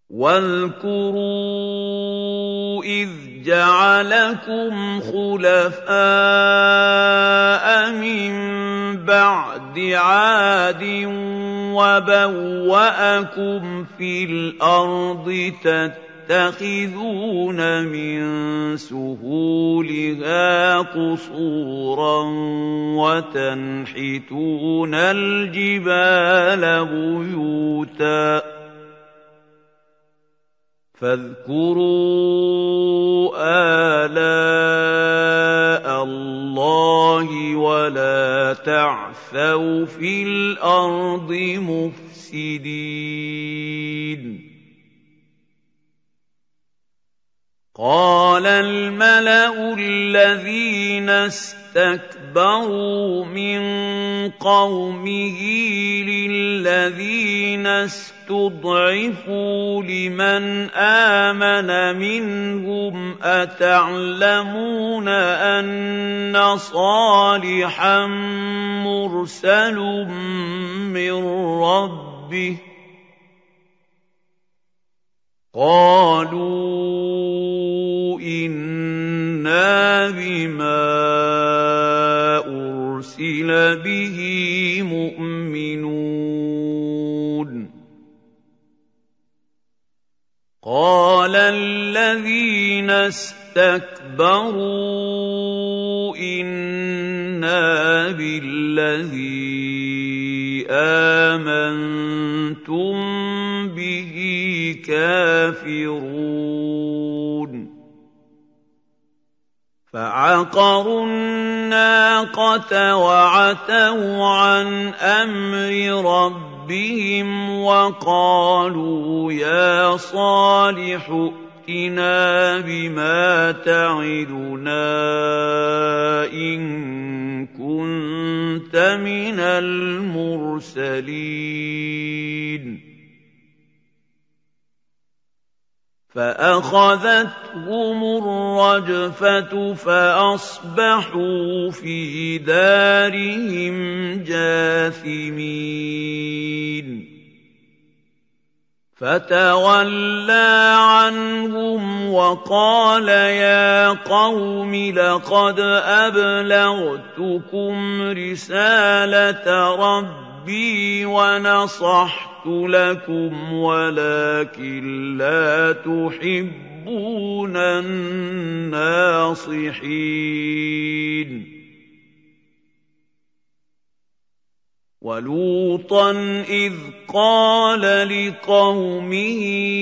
وَاذْكُرُوا إِذْ جَعَلَكُمْ خُلَفَاءَ مِن بَعْدِ عَادٍ وَبَوَّأَكُمْ فِي الْأَرْضِ تَتَّخِذُونَ مِن سُهُولِهَا قُصُورًا وَتَنْحِتُونَ الْجِبَالَ بُيُوتًا فاذكروا آلاء الله ولا تعثوا في الأرض مفسدين قال الملأ الذين استكبروا من قومه للذين استضعفوا لمن آمن منهم أتعلمون أن صالحا مرسل من ربه قالوا إنا بما أرسل به مؤمنون قال الذين استكبروا إنا بالذي آمنتم به كافرون فعقروا الناقة وعتوا عن أمر ربهم وقالوا يا صالح ائتنا بما تعدنا إن كنت من المرسلين فأخذتهم الرجفة فأصبحوا في دارهم جاثمين فتولى عنهم وقال يا قوم لقد أبلغتكم رسالة ربي ونصحت لكم ولكن لا تحبون الناصحين ولوطا إذ قال لقومه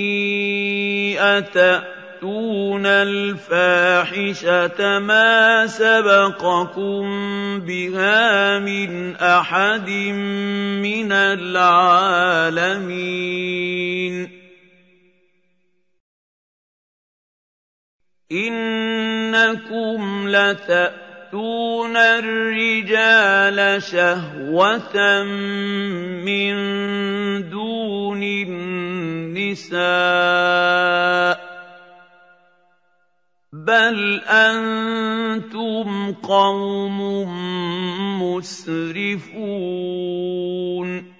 أتأتون الفاحشة ما سبقكم بها من أحد من العالمين إنكم لتأتون الرجال شهوة من دون النساء بل أنتم قوم مسرفون